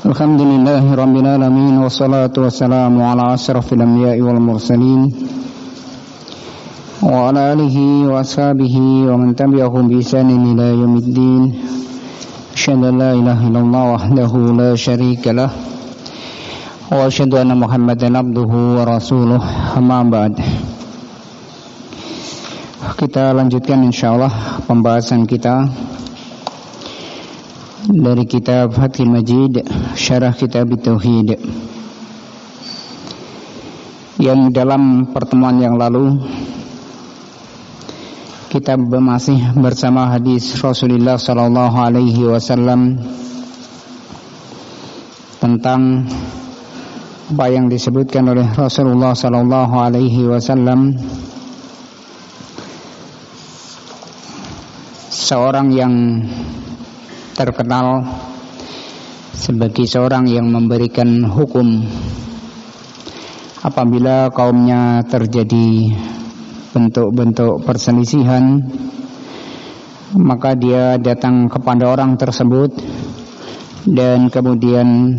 Alhamdulillahi rabbil alamin, wassalatu wassalamu ala asyrafil anbiya'i wal mursalin wa ala alihi wa ashabihi wa man tabi'ahum bi ihsanin ila yaumiddin. Asyhadu an la ilaha illallah wahdahu la syarika lah wa asyhadu anna Muhammadan abduhu wa rasuluh. Amma ba'd. Kita lanjutkan insyaallah pembahasan kita dari kitab Fathul Majid, syarah kitab Tauhid, yang dalam pertemuan yang lalu kita masih bersama hadis Rasulullah sallallahu alaihi wasallam tentang apa yang disebutkan oleh Rasulullah sallallahu alaihi wasallam, seorang yang terkenal sebagai seorang yang memberikan hukum apabila kaumnya terjadi bentuk-bentuk perselisihan, maka dia datang kepada orang tersebut dan kemudian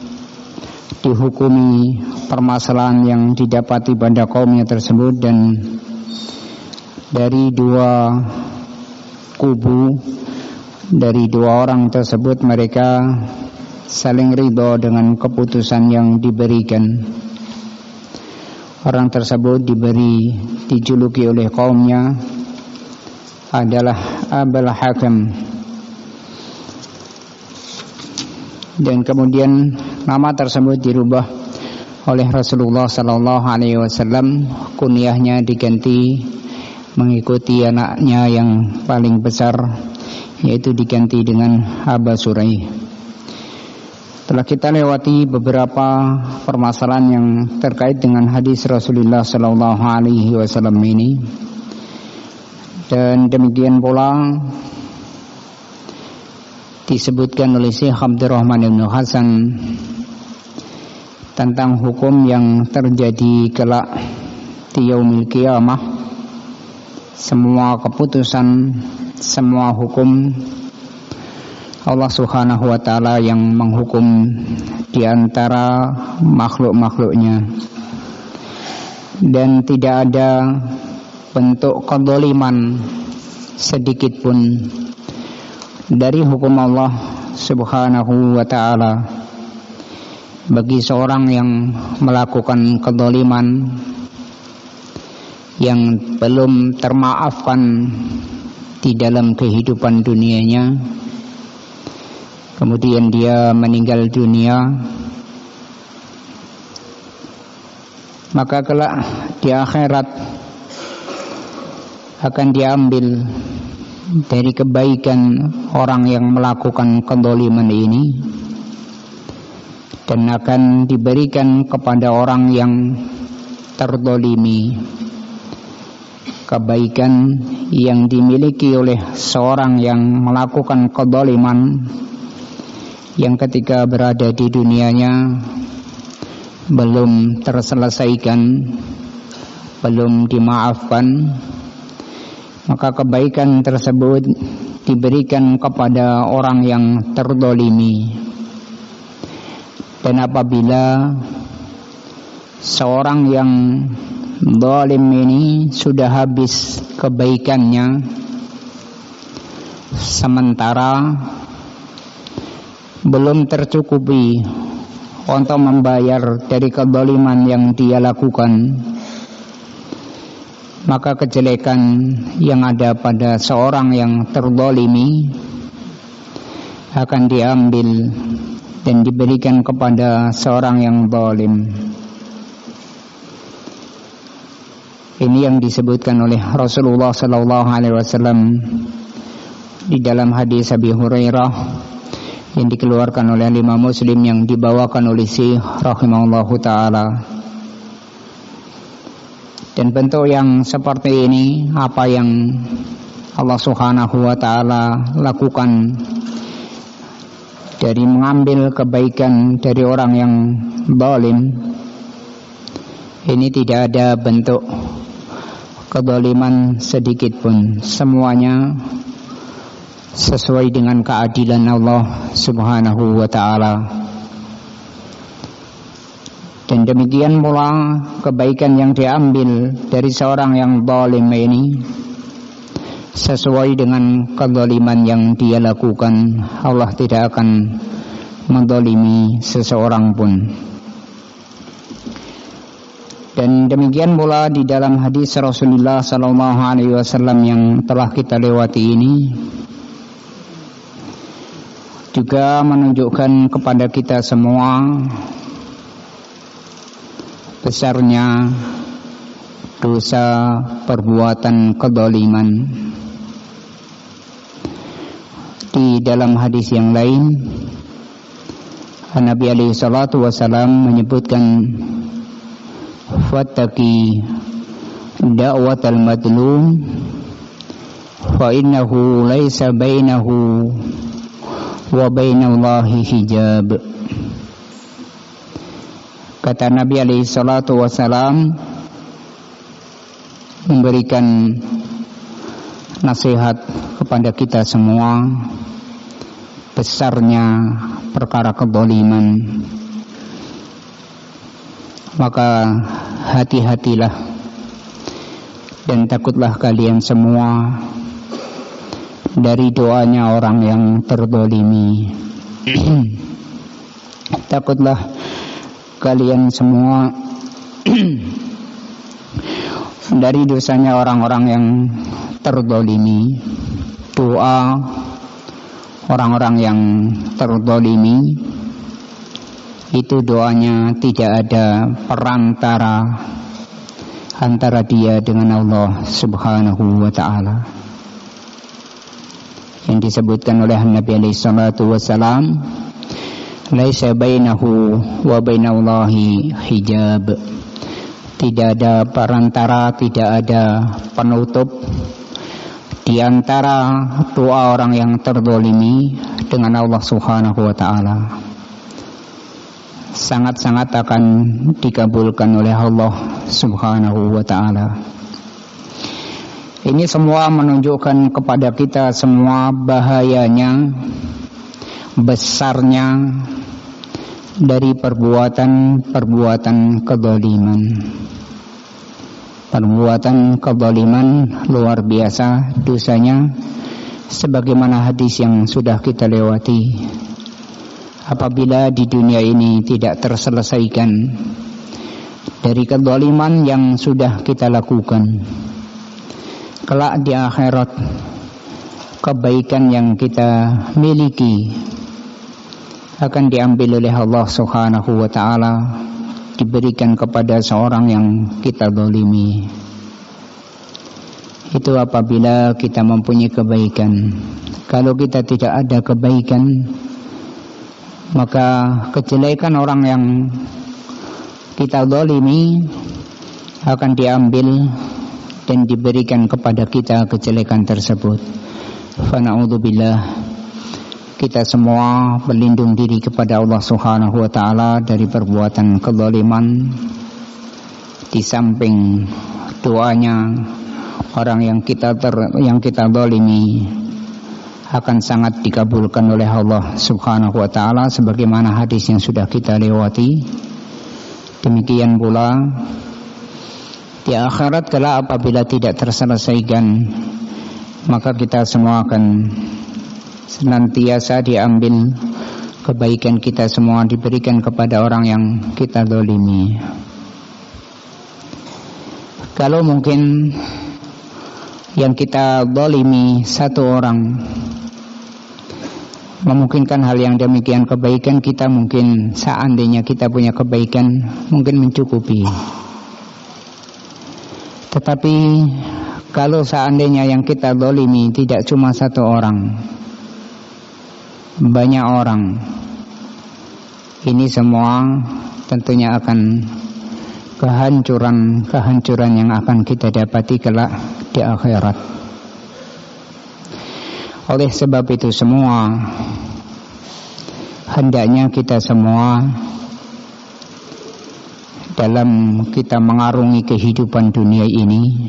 dihukumi permasalahan yang didapati pada kaumnya tersebut. Dan dari dua kubu, dari dua orang tersebut, mereka saling ridho dengan keputusan yang diberikan. Orang tersebut dijuluki oleh kaumnya adalah Abul Hakam, dan kemudian nama tersebut dirubah oleh Rasulullah sallallahu alaihi wasallam. Kunyahnya diganti mengikuti anaknya yang paling besar, yaitu diganti dengan Aba Surai. Telah kita lewati beberapa permasalahan yang terkait dengan hadis Rasulullah sallallahu alaihi wasallam ini, dan demikian pula disebutkan oleh Syekh Abdurrahman Ibn Hasan tentang hukum yang terjadi kelak di yaumil qiyamah. Semua keputusan, semua hukum Allah Subhanahu wa ta'ala yang menghukum di antara makhluk-makhluknya, dan tidak ada bentuk kezaliman sedikit pun dari hukum Allah Subhanahu wa ta'ala bagi seorang yang melakukan kezaliman yang belum termaafkan di dalam kehidupan dunianya, kemudian dia meninggal dunia, maka kelak di akhirat akan diambil dari kebaikan orang yang melakukan kezaliman ini dan akan diberikan kepada orang yang terzalimi. Kebaikan yang dimiliki oleh seorang yang melakukan kezaliman, yang ketika berada di dunianya belum terselesaikan, belum dimaafkan, maka kebaikan tersebut diberikan kepada orang yang terzalimi. Dan apabila seorang yang zalim ini sudah habis kebaikannya, sementara belum tercukupi untuk membayar dari kezaliman yang dia lakukan, maka kejelekan yang ada pada seorang yang terzalimi akan diambil dan diberikan kepada seorang yang zalim. Ini yang disebutkan oleh Rasulullah sallallahu alaihi wasallam di dalam hadis Abi Hurairah yang dikeluarkan oleh Imam Muslim, yang dibawakan oleh Syekh rahimahullahu taala. Dan bentuk yang seperti ini, apa yang Allah Subhanahu wa taala lakukan dari mengambil kebaikan dari orang yang zalim, ini tidak ada bentuk kezaliman sedikit pun. Semuanya sesuai dengan keadilan Allah Subhanahu wa ta'ala. Dan demikian pula kebaikan yang diambil dari seorang yang zalim ini sesuai dengan kezaliman yang dia lakukan. Allah tidak akan menzalimi seseorang pun. Dan demikian pula di dalam hadis Rasulullah SAW yang telah kita lewati ini juga menunjukkan kepada kita semua besarnya dosa perbuatan kezaliman. Di dalam hadis yang lain, Nabi alaihi salatu wasalam menyebutkan, fattaqi da'watal madlum fa innahu laisa bainahu wa bainallahi hijab. Kata Nabi alaihi salatu wasalam memberikan nasihat kepada kita semua besarnya perkara kezaliman. Maka hati-hatilah dan takutlah kalian semua dari doanya orang yang terzalimi. Takutlah kalian semua dari dosanya orang-orang yang terzalimi. Doa orang-orang yang terzalimi itu doanya tidak ada perantara antara dia dengan Allah Subhanahu wa ta'ala. Yang disebutkan oleh Nabi alaihi salatu wasalam, laisa bainahu wa bainallahi hijab. Tidak ada perantara, tidak ada penutup di antara doa orang yang terzalimi dengan Allah Subhanahu wa ta'ala. Sangat-sangat akan dikabulkan oleh Allah Subhanahu wa ta'ala. Ini semua menunjukkan kepada kita semua bahayanya, besarnya dari perbuatan kezaliman. Perbuatan kezaliman luar biasa dosanya, sebagaimana hadis yang sudah kita lewati. Apabila di dunia ini tidak terselesaikan dari kezaliman yang sudah kita lakukan, kelak di akhirat kebaikan yang kita miliki akan diambil oleh Allah Subhanahu wa ta'ala, diberikan kepada seorang yang kita zalimi. Itu apabila kita mempunyai kebaikan. Kalau kita tidak ada kebaikan, maka kejelekan orang yang kita zalimi akan diambil dan diberikan kepada kita kejelekan tersebut. Fa na'udzubillah, kita semua berlindung diri kepada Allah Subhanahu wa ta'ala dari perbuatan kezaliman. Di samping doanya orang yang kita zalimi akan sangat dikabulkan oleh Allah Subhanahu wa ta'ala, sebagaimana hadis yang sudah kita lewati. Demikian pula di akhirat kelak apabila tidak terselesaikan, maka kita semua akan senantiasa diambil kebaikan kita semua, diberikan kepada orang yang kita zalimi. Kalau mungkin yang kita zalimi satu orang, memungkinkan hal yang demikian kebaikan kita, mungkin seandainya kita punya kebaikan mungkin mencukupi. Tetapi kalau seandainya yang kita zalimi tidak cuma satu orang, banyak orang, ini semua tentunya akan kehancuran yang akan kita dapati kelak di akhirat. Oleh sebab itu semua, hendaknya kita semua dalam kita mengarungi kehidupan dunia ini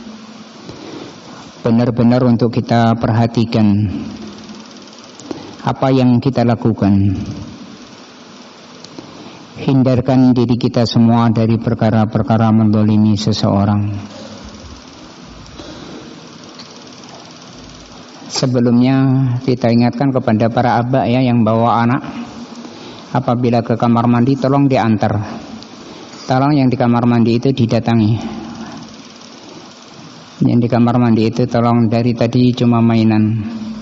benar-benar untuk kita perhatikan apa yang kita lakukan. hindarkan diri kita semua dari perkara-perkara menzalimi seseorang. Sebelumnya kita ingatkan kepada para abah ya yang bawa anak, apabila ke kamar mandi tolong diantar. Tolong yang di kamar mandi itu didatangi. Yang di kamar mandi itu tolong, dari tadi cuma mainan.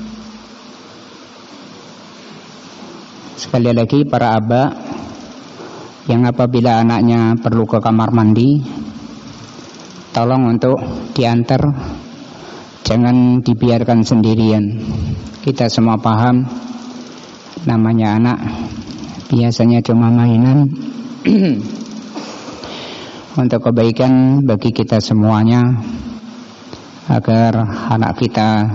Sekali lagi para abah yang apabila anaknya perlu ke kamar mandi, tolong untuk diantar, jangan dibiarkan sendirian. Kita semua paham namanya anak biasanya cuma mainan. Untuk kebaikan bagi kita semuanya, agar anak kita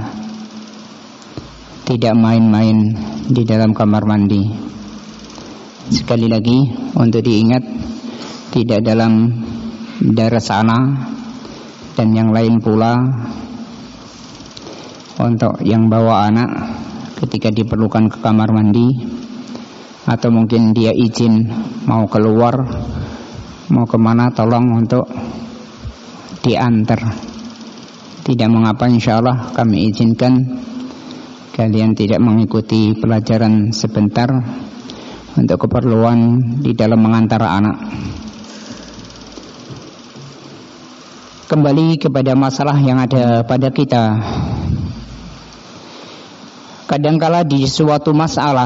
tidak main-main di dalam kamar mandi. Sekali lagi untuk diingat, tidak dalam daerah sana dan yang lain pula. Untuk yang bawa anak ketika diperlukan ke kamar mandi, atau mungkin dia izin mau keluar, mau kemana, tolong untuk diantar. Tidak mengapa, insyaallah kami izinkan kalian tidak mengikuti pelajaran sebentar untuk keperluan di dalam mengantar anak. Kembali kepada masalah yang ada pada kita. Kadangkala di suatu masalah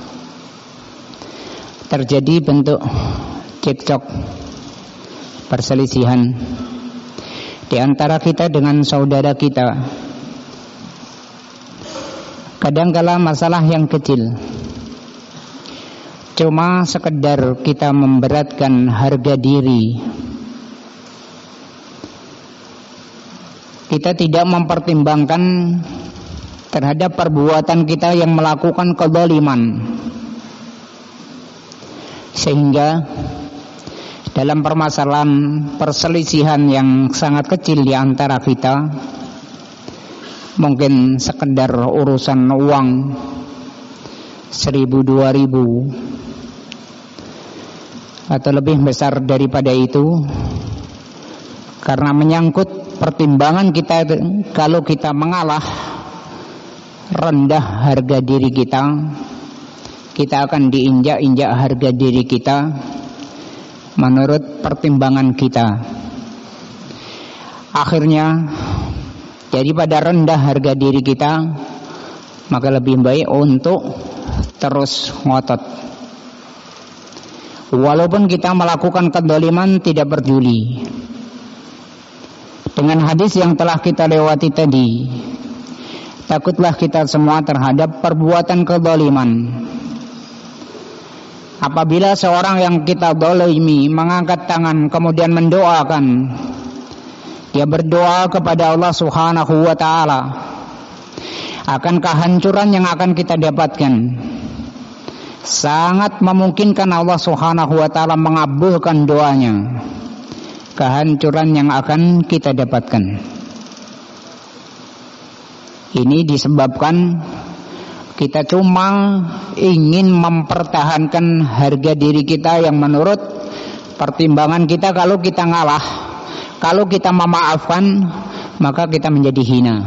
terjadi bentuk cekcok, perselisihan di antara kita dengan saudara kita. Kadangkala masalah yang kecil, cuma sekedar kita memberatkan harga diri. Kita tidak mempertimbangkan terhadap perbuatan kita yang melakukan kezaliman, sehingga dalam permasalahan perselisihan yang sangat kecil di antara kita, mungkin sekedar urusan uang 1.000-2.000 atau lebih besar daripada itu, karena menyangkut pertimbangan kita, kalau kita mengalah, rendah harga diri kita, kita akan diinjak-injak harga diri kita menurut pertimbangan kita. Akhirnya daripada rendah harga diri kita, maka lebih baik untuk terus ngotot. Walaupun kita melakukan kezaliman, tidak peduli. Dengan hadis yang telah kita lewati tadi, takutlah kita semua terhadap perbuatan kezaliman. Apabila seorang yang kita zalimi mengangkat tangan kemudian mendoakan, dia berdoa kepada Allah Subhanahu wa ta'ala akan kehancuran yang akan kita dapatkan, sangat memungkinkan Allah Subhanahu wa ta'ala mengabulkan doanya. Kehancuran yang akan kita dapatkan ini disebabkan kita cuma ingin mempertahankan harga diri kita yang menurut pertimbangan kita, kalau kita ngalah, kalau kita memaafkan, maka kita menjadi hina.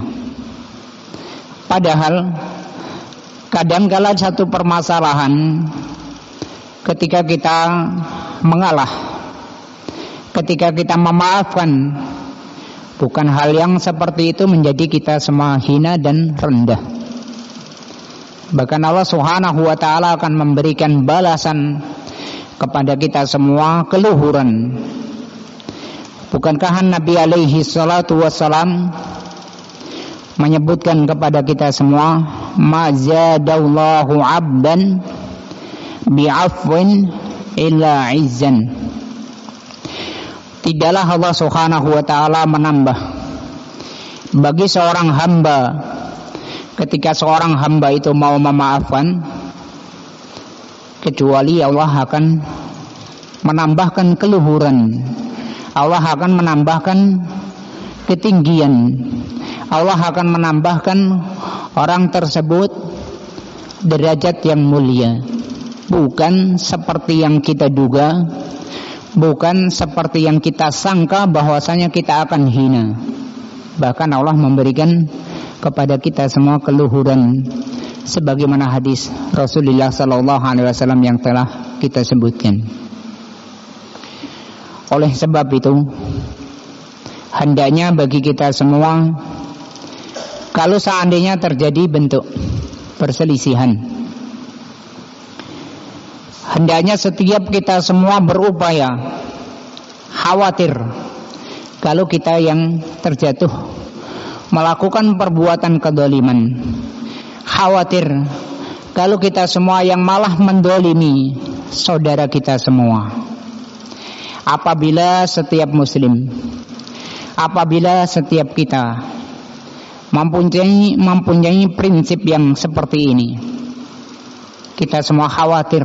Padahal kadangkala satu permasalahan ketika kita mengalah, ketika kita memaafkan, bukan hal yang seperti itu menjadi kita semua hina dan rendah. Bahkan Allah Subhanahu wa ta'ala akan memberikan balasan kepada kita semua keluhuran. Bukankah Nabi alaihi salatu wassalam menyebutkan kepada kita semua, ma zadallahu abdan bi'afwin illa izzan. Tidaklah Allah Subhanahu wa ta'ala menambah bagi seorang hamba, ketika seorang hamba itu mau memaafkan, kecuali Allah akan menambahkan keluhuran, Allah akan menambahkan ketinggian, Allah akan menambahkan orang tersebut derajat yang mulia. bukan seperti yang kita duga, bukan seperti yang kita sangka bahwasanya kita akan hina. Bahkan Allah memberikan kepada kita semua keluhuran, sebagaimana hadis Rasulullah SAW yang telah kita sebutkan. Oleh sebab itu, hendaknya bagi kita semua, kalau seandainya terjadi bentuk perselisihan, hendaknya setiap kita semua berupaya, khawatir kalau kita yang terjatuh melakukan perbuatan kedoliman, khawatir kalau kita semua yang malah mendolimi saudara kita semua. Apabila setiap muslim, apabila setiap kita mempunyai prinsip yang seperti ini, kita semua khawatir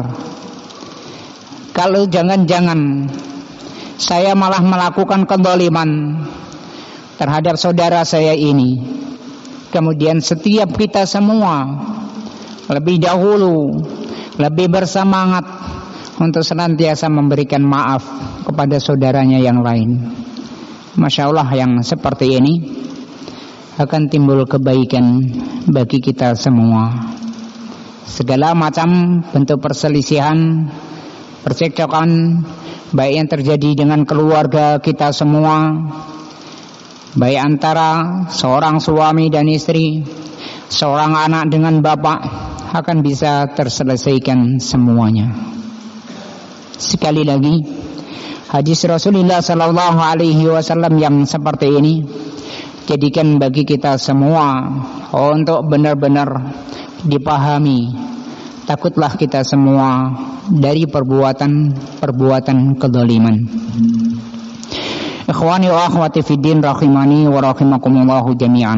kalau jangan-jangan saya malah melakukan kedoliman terhadap saudara saya ini. Kemudian setiap kita semua lebih dahulu lebih bersemangat untuk senantiasa memberikan maaf kepada saudaranya yang lain. Masya Allah, yang seperti ini akan timbul kebaikan bagi kita semua. Segala macam bentuk perselisihan, percekcokan, baik yang terjadi dengan keluarga kita semua, baik antara seorang suami dan istri, seorang anak dengan bapak, akan bisa terselesaikan semuanya. Sekali lagi, hadis Rasulullah SAW yang seperti ini jadikan bagi kita semua untuk benar-benar dipahami. Takutlah kita semua dari perbuatan kedoliman. Ikhwani wa akhwati fiddin rahimani wa rahimakumullahu jami'an.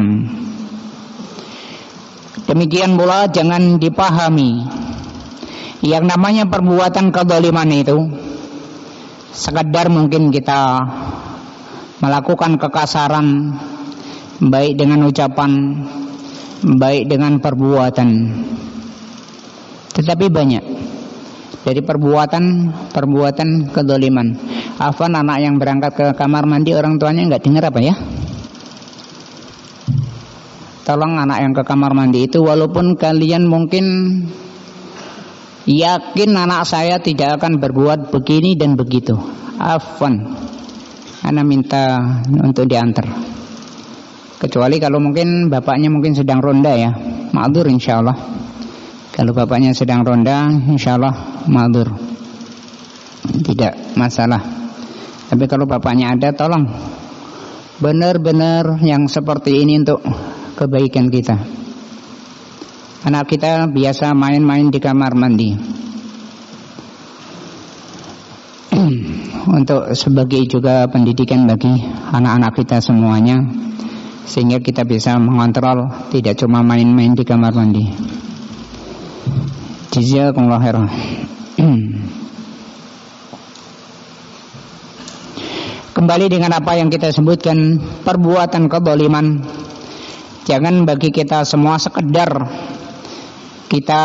Demikian pula jangan dipahami yang namanya perbuatan kedoliman itu sekedar mungkin kita melakukan kekasaran, baik dengan ucapan, baik dengan perbuatan. Tetapi banyak dari perbuatan kedoliman. Afwan, anak yang berangkat ke kamar mandi orang tuanya nggak dengar apa ya? Tolong anak yang ke kamar mandi itu, walaupun kalian mungkin yakin anak saya tidak akan berbuat begini dan begitu, afwan, ana minta untuk diantar. Kecuali kalau mungkin bapaknya mungkin sedang ronda ya, ma'dzur insyaallah. Kalau bapaknya sedang ronda, insyaallah ma'dzur, tidak masalah. Tapi kalau bapaknya ada, tolong benar-benar yang seperti ini untuk kebaikan kita. Anak kita biasa main-main di kamar mandi, untuk sebagai juga pendidikan bagi anak-anak kita semuanya, sehingga kita bisa mengontrol, tidak cuma main-main di kamar mandi. Jazakumullah khairan. Kembali dengan apa yang kita sebutkan, perbuatan kedoliman, jangan bagi kita semua sekedar kita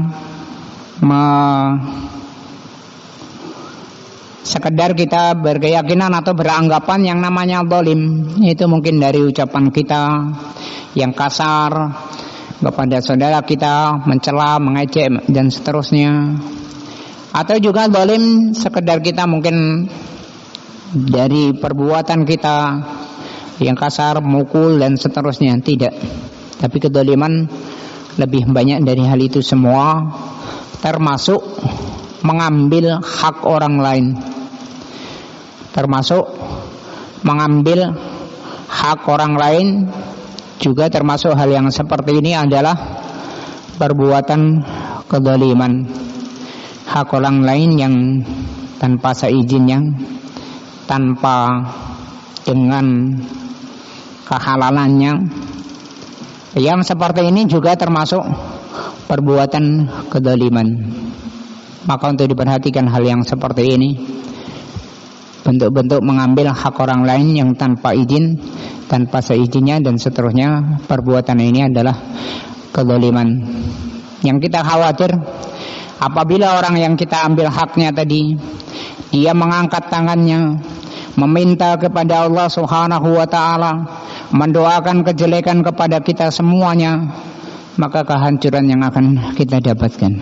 sekedar kita berkeyakinan atau beranggapan yang namanya zalim itu mungkin dari ucapan kita yang kasar kepada saudara kita, mencela, mengejek dan seterusnya. Atau juga zalim sekedar kita mungkin dari perbuatan kita yang kasar, mukul dan seterusnya. Tidak. Tapi kedzaliman lebih banyak dari hal itu semua, termasuk mengambil hak orang lain, termasuk mengambil hak orang lain, juga termasuk hal yang seperti ini adalah perbuatan kedzaliman. Hak orang lain yang tanpa seizinnya, tanpa dengan kehalalannya, yang seperti ini juga termasuk perbuatan kedzaliman. Maka untuk diperhatikan hal yang seperti ini, bentuk-bentuk mengambil hak orang lain yang tanpa izin, tanpa seizinnya dan seterusnya, perbuatan ini adalah kedzaliman. Yang kita khawatir Apabila orang yang kita ambil haknya tadi, dia mengangkat tangannya, meminta kepada Allah Subhanahu wa ta'ala, mendoakan kejelekan kepada kita semuanya, maka kehancuran yang akan kita dapatkan.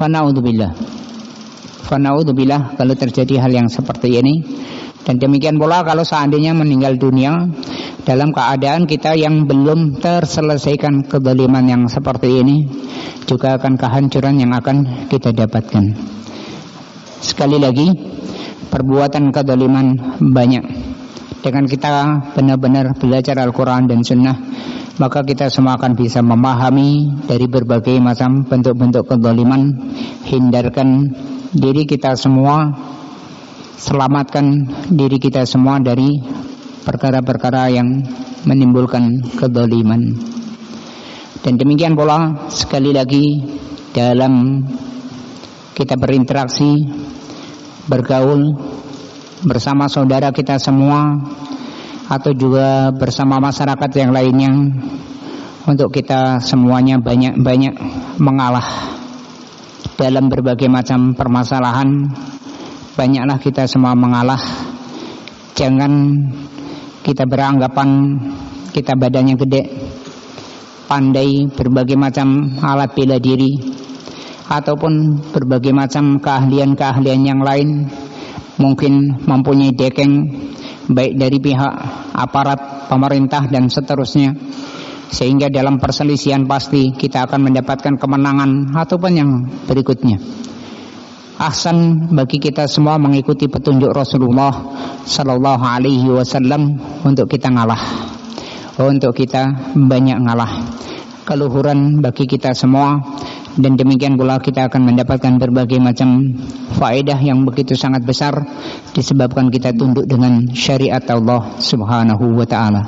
Fana'udzubillah kalau terjadi hal yang seperti ini. Dan demikian pula kalau seandainya meninggal dunia dalam keadaan kita yang belum terselesaikan kezaliman yang seperti ini, juga akan kehancuran yang akan kita dapatkan. Sekali lagi, perbuatan kezaliman banyak. Dengan kita benar-benar belajar Al-Quran dan Sunnah, maka kita semua akan bisa memahami dari berbagai macam bentuk-bentuk kezaliman. Hindarkan diri kita semua, selamatkan diri kita semua dari perkara-perkara yang menimbulkan kezaliman. Dan demikian pula sekali lagi dalam kita berinteraksi, bergaul bersama saudara kita semua atau juga bersama masyarakat yang lainnya, untuk kita semuanya banyak-banyak mengalah dalam berbagai macam permasalahan. Banyaklah kita semua mengalah. Jangan kita beranggapan kita badannya gede, pandai berbagai macam alat bela diri, ataupun berbagai macam keahlian-keahlian yang lain, mungkin mempunyai dekeng baik dari pihak aparat pemerintah dan seterusnya, sehingga dalam perselisihan pasti kita akan mendapatkan kemenangan ataupun yang berikutnya. Ahsan bagi kita semua mengikuti petunjuk Rasulullah sallallahu alaihi wasallam untuk kita ngalah, untuk kita banyak ngalah. Keluhuran bagi kita semua, dan demikian pula kita akan mendapatkan berbagai macam faedah yang begitu sangat besar disebabkan kita tunduk dengan syariat Allah Subhanahu wa ta'ala.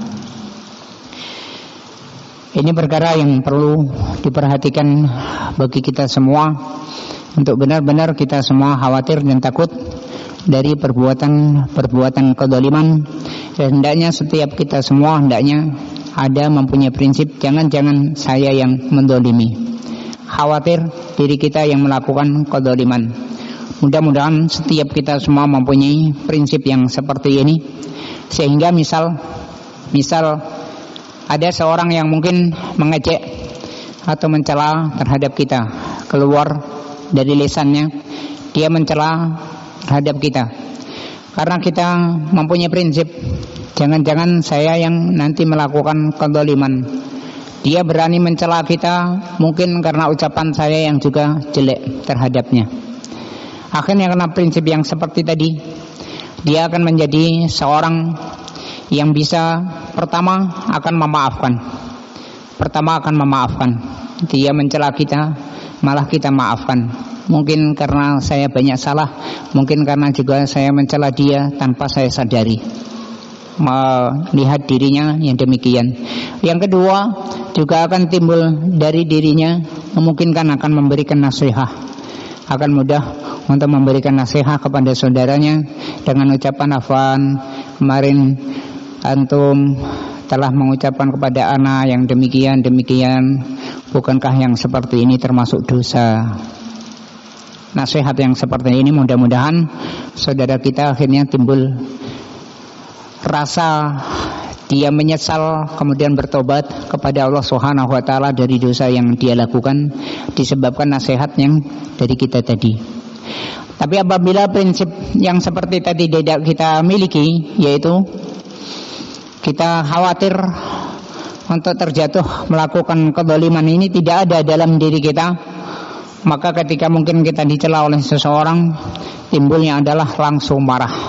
Ini perkara yang perlu diperhatikan bagi kita semua, untuk benar-benar kita semua khawatir dan takut dari perbuatan kezaliman. Dan hendaknya setiap kita semua hendaknya ada mempunyai prinsip, jangan saya yang menzalimi. Khawatir diri kita yang melakukan kezaliman. Mudah-mudahan setiap kita semua mempunyai prinsip yang seperti ini, sehingga misal ada seorang yang mungkin mengejek atau mencela terhadap kita, keluar dari lisannya dia mencela terhadap kita, karena kita mempunyai prinsip, jangan-jangan saya yang nanti melakukan kezaliman. Dia berani mencela kita mungkin karena ucapan saya yang juga jelek terhadapnya. Akhirnya karena prinsip yang seperti tadi, dia akan menjadi seorang yang bisa pertama akan memaafkan. Dia mencela kita, malah kita maafkan. Mungkin karena saya banyak salah, mungkin karena juga saya mencela dia tanpa saya sadari, melihat dirinya yang demikian. Yang kedua, juga akan timbul dari dirinya, memungkinkan akan memberikan nasihat, akan mudah untuk memberikan nasihat kepada saudaranya dengan ucapan, afwan, kemarin antum telah mengucapkan kepada ana yang demikian, bukankah yang seperti ini termasuk dosa? Nasihat yang seperti ini mudah-mudahan saudara kita akhirnya timbul rasa dia menyesal, kemudian bertobat kepada Allah Subhanahu wa ta'ala dari dosa yang dia lakukan disebabkan nasihat yang dari kita tadi. Tapi apabila prinsip yang seperti tadi tidak kita miliki, yaitu kita khawatir untuk terjatuh melakukan kezaliman ini tidak ada dalam diri kita, maka ketika mungkin kita dicela oleh seseorang, timbulnya adalah langsung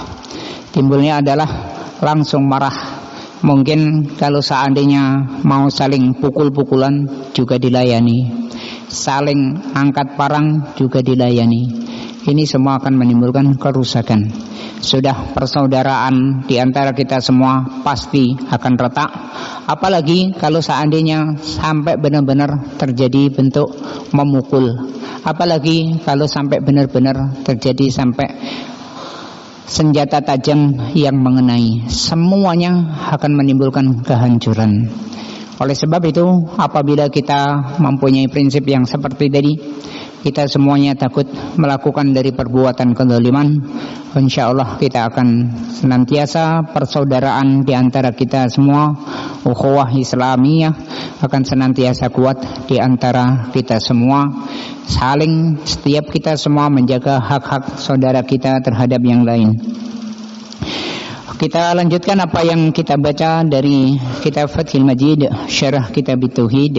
marah. Mungkin kalau seandainya mau saling pukul-pukulan juga dilayani, saling angkat parang juga dilayani. Ini semua akan menimbulkan kerusakan. Sudah persaudaraan di antara kita semua pasti akan retak. Apalagi kalau seandainya sampai benar-benar terjadi bentuk memukul. Apalagi kalau sampai benar-benar terjadi sampai senjata tajam yang mengenai. Semuanya akan menimbulkan kehancuran. Oleh sebab itu, apabila kita mempunyai prinsip yang seperti tadi, kita semuanya takut melakukan dari perbuatan kezaliman, insyaallah kita akan senantiasa persaudaraan di antara kita semua, ukhuwah Islamiyah akan senantiasa kuat di antara kita semua, saling setiap kita semua menjaga hak-hak saudara kita terhadap yang lain. Kita lanjutkan apa yang kita baca dari kitab Fathul Majid, syarah kitab Tauhid.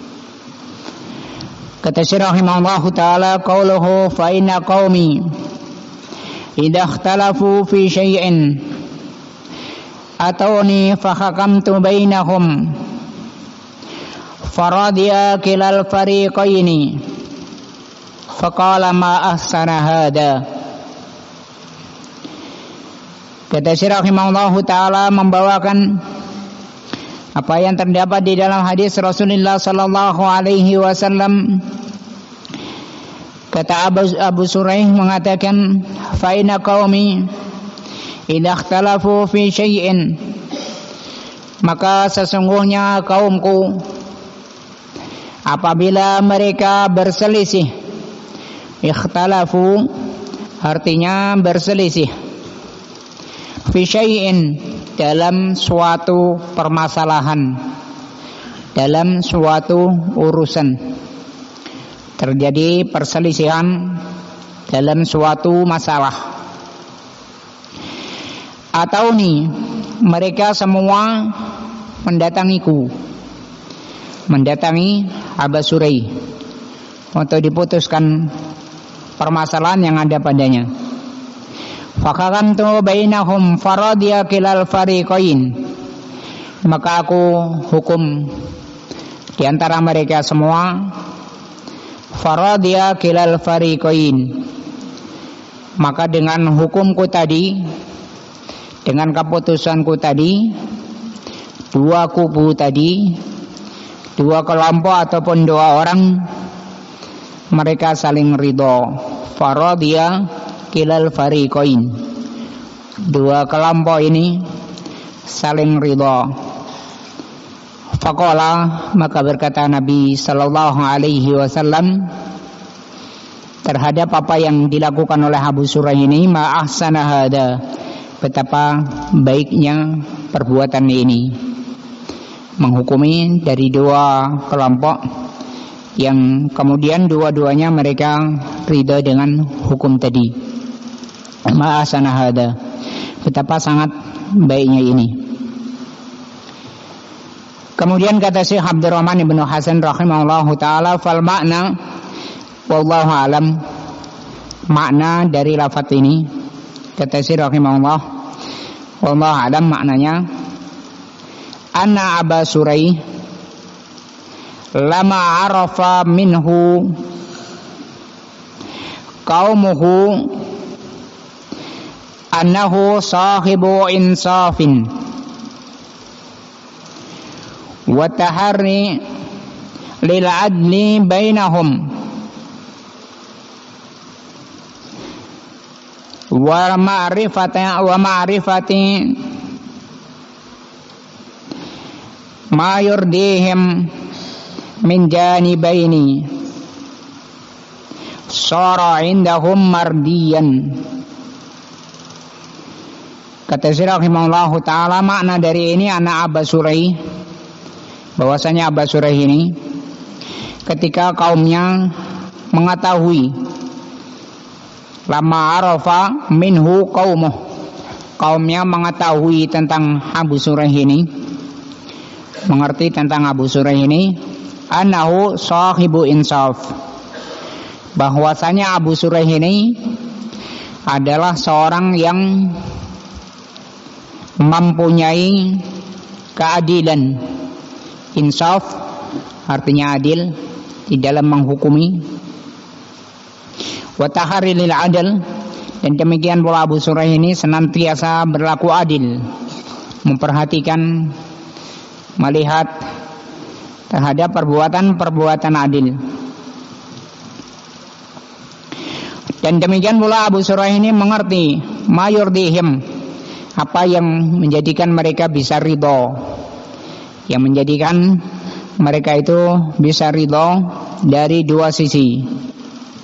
Kata Syekh rahimahullahu taala, qauluhu fa inna qaumi idza ikhtalafu fi syai'in atawni fa hakamtu bainahum faradiya kilal fariqaini faqala ma ahsana hada. Kata Syekh rahimahullahu taala membawakan apa yang terdapat di dalam hadis Rasulullah sallallahu alaihi wasallam. Kata Abu Suraih mengatakan, fa inna qaumi idza ikhtalafu fi syai'in, maka sesungguhnya kaumku apabila mereka berselisih, ikhtalafu artinya berselisih, fi syai'in dalam suatu permasalahan, dalam suatu urusan, terjadi perselisihan dalam suatu masalah. Atau nih mereka semua mendatangiku, mendatangi Abu Suraih untuk diputuskan permasalahan yang ada padanya. Fakarantu bainahum faradiya kilal fariqain, maka aku hukum di antara mereka semua, faradiya kilal fariqain, maka dengan hukumku tadi, dengan keputusanku tadi, dua kubu tadi, dua kelompok ataupun dua orang, mereka saling ridho. Faradiya kilal fariqain, dua kelompok ini saling ridha. Faqala, maka berkata Nabi sallallahu alaihi wasallam terhadap apa yang dilakukan oleh Abu Suraih ini, ma ahsana hada, betapa baiknya perbuatan ini, menghukumi dari dua kelompok yang kemudian dua-duanya mereka ridha dengan hukum tadi. Ma'asana hada, betapa sangat baiknya ini. Kemudian kata Syekh Abdurrahman ibnu Hasan rahimahullahu taala, fal makna wallahu alam, makna dari lafaz ini, kata Syekh rahimahullah, wallahu alam, maknanya anna Abu Suraih lama arafa minhu qaumuhu annahu sahibu insafin wa taharri lil adli bainahum wa ma'rifati ma yurdihim min janibaini sara indahum mardiyan. Kata Syekh rahimahullahu taala, makna dari ini anak Abu Suraih, bahwasanya Abu Suraih ini ketika kaumnya mengetahui, lama arafa minhu qaumuh, kaumnya mengetahui tentang Abu Suraih ini, mengerti tentang Abu Suraih ini, annahu sahibu insaf, bahwasanya Abu Suraih ini adalah seorang yang mempunyai keadilan. Insaf artinya adil di dalam menghukumi. Wa tahari lil adl, dan demikian pula Abu Suraih ini senantiasa berlaku adil, memperhatikan, melihat terhadap perbuatan-perbuatan adil. Dan demikian pula Abu Suraih ini mengerti mayurdihim, apa yang menjadikan mereka bisa ridho, yang menjadikan mereka itu bisa ridho dari dua sisi.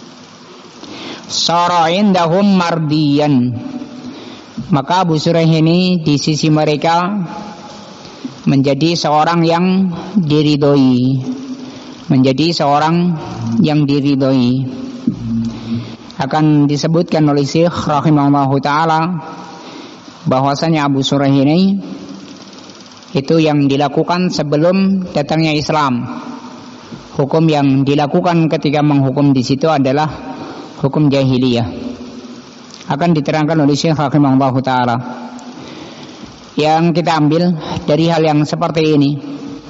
sara indahum mardiyan. Maka Abu Shuraih ini di sisi mereka menjadi seorang yang diridhoi, menjadi seorang yang diridhoi. Akan disebutkan oleh Syekh rahimahullahu taala bahwasanya Abu Shuraih ini itu yang dilakukan sebelum datangnya Islam. Hukum yang dilakukan ketika menghukum di situ adalah hukum jahiliyah. Akan diterangkan oleh Syekh rahimahullahu taala. Yang kita ambil dari hal yang seperti ini,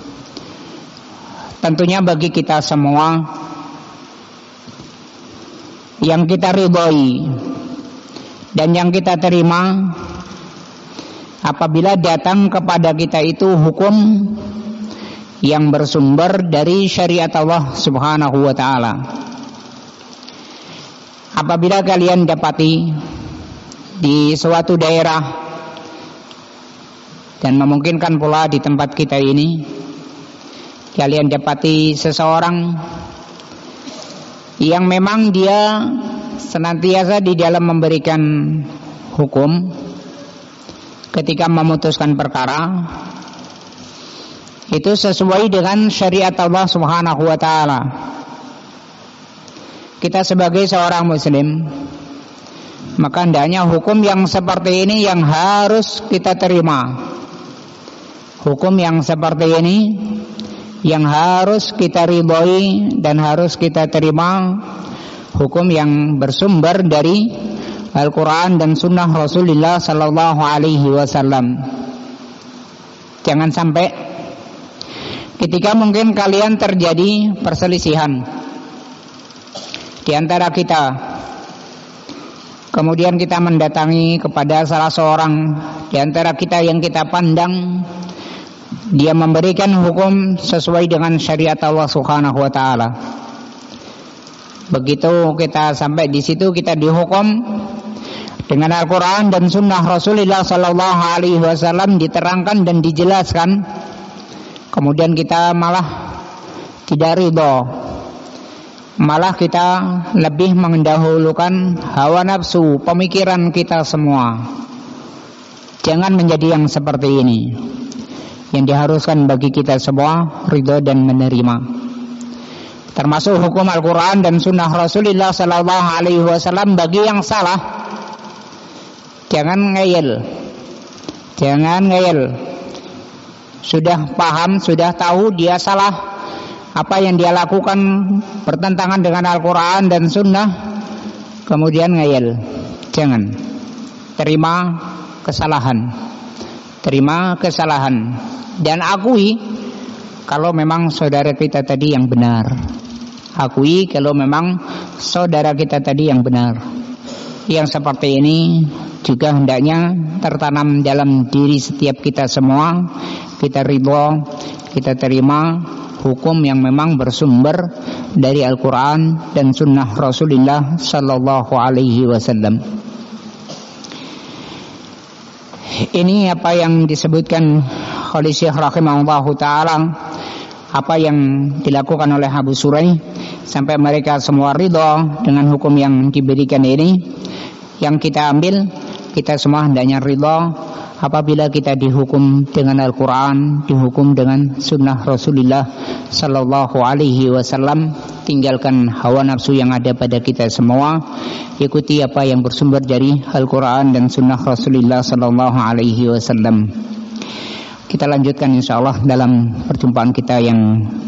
tentunya bagi kita semua yang kita ridhoi dan yang kita terima apabila datang kepada kita itu hukum yang bersumber dari syariat Allah Subhanahu wa taala. Apabila kalian dapati di suatu daerah dan memungkinkan pula di tempat kita ini, kalian dapati seseorang yang memang dia senantiasa di dalam memberikan hukum ketika memutuskan perkara itu sesuai dengan syariat Allah Subhanahu wa taala. Kita sebagai seorang muslim, maka hendaknya hukum yang seperti ini yang harus kita terima. Hukum yang seperti ini yang harus kita ridhoi dan harus kita terima. Hukum yang bersumber dari Al-Quran dan Sunnah Rasulullah Sallallahu Alaihi Wasallam. Jangan sampai ketika mungkin kalian terjadi perselisihan di antara kita, kemudian kita mendatangi kepada salah seorang di antara kita yang kita pandang dia memberikan hukum sesuai dengan syariat Allah Subhanahu wa taala. Begitu kita sampai di situ, kita dihukum dengan Al-Quran dan Sunnah Rasulullah Sallallahu Alaihi Wasallam diterangkan dan dijelaskan, kemudian kita malah tidak ridho, malah kita lebih mendahulukan hawa nafsu, pemikiran kita semua. Jangan menjadi yang seperti ini. Yang diharuskan bagi kita semua ridho dan menerima, termasuk hukum Al-Quran dan Sunnah Rasulullah Sallallahu Alaihi Wasallam. Bagi yang salah, jangan ngeyel, jangan ngeyel. Sudah paham, sudah tahu dia salah, apa yang dia lakukan bertentangan dengan Al-Quran dan Sunnah, kemudian ngeyel. Jangan. Terima kesalahan, terima kesalahan, dan akui kalau memang saudara kita tadi yang benar. Akui kalau memang saudara kita tadi yang benar. Yang seperti ini juga hendaknya tertanam dalam diri setiap kita semua. Kita ridho, kita terima hukum yang memang bersumber dari Al-Quran dan Sunnah Rasulullah Sallallahu Alaihi Wasallam. Ini apa yang disebutkan oleh Syekh rahimahullahu taala, apa yang dilakukan oleh Abu Shuraih sampai mereka semua ridho dengan hukum yang diberikan ini. Yang kita ambil, kita semua hendaknya ridho apabila kita dihukum dengan Al-Quran, dihukum dengan Sunnah Rasulullah Sallallahu Alaihi Wasallam. Tinggalkan hawa nafsu yang ada pada kita semua, ikuti apa yang bersumber dari Al-Quran dan Sunnah Rasulullah Sallallahu Alaihi Wasallam. Kita lanjutkan insyaallah dalam perjumpaan kita yang